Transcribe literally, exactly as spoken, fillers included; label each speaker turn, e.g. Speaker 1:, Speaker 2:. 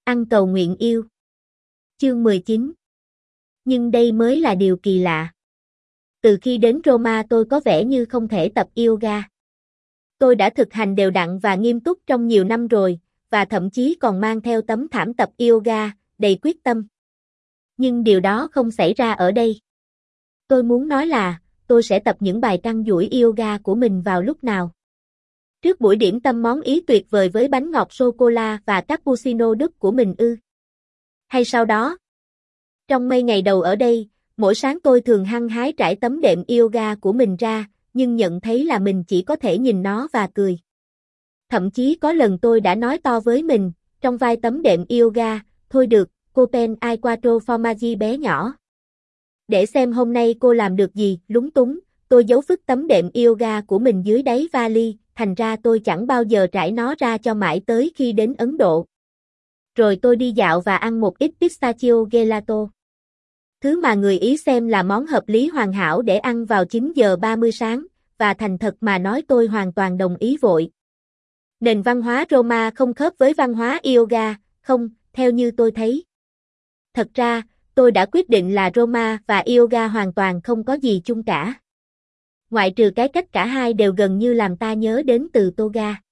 Speaker 1: Ăn cầu nguyện yêu. Chương mười chín. Nhưng đây mới là điều kỳ lạ. Từ khi đến Roma tôi có vẻ như không thể tập yoga. Tôi đã thực hành đều đặn và nghiêm túc trong nhiều năm rồi, và thậm chí còn mang theo tấm thảm tập yoga, đầy quyết tâm. Nhưng điều đó không xảy ra ở đây. Tôi muốn nói là, tôi sẽ tập những bài căng duỗi yoga của mình vào lúc nào. Trước buổi điểm tâm món Ý tuyệt vời với bánh ngọt sô-cô-la và cappuccino Đức của mình ư? Hay sau đó? Trong mấy ngày đầu ở đây, mỗi sáng tôi thường hăng hái trải tấm đệm yoga của mình ra, nhưng nhận thấy là mình chỉ có thể nhìn nó và cười. Thậm chí có lần tôi đã nói to với mình, trong vai tấm đệm yoga, thôi được, cô Pen ai quattro formaggi bé nhỏ. Để xem hôm nay cô làm được gì, lúng túng, tôi giấu phức tấm đệm yoga của mình dưới đáy vali, thành ra tôi chẳng bao giờ trải nó ra cho mãi tới khi đến Ấn Độ. Rồi tôi đi dạo và ăn một ít pistachio gelato. Thứ mà người Ý xem là món hợp lý hoàn hảo để ăn vào chín giờ ba mươi sáng, và thành thật mà nói tôi hoàn toàn đồng ý vội. Nền văn hóa Roma không khớp với văn hóa yoga, không, theo như tôi thấy. Thật ra, tôi đã quyết định là Roma và yoga hoàn toàn không có gì chung cả. Ngoại trừ cái cách cả hai đều gần như làm ta nhớ đến từ toga.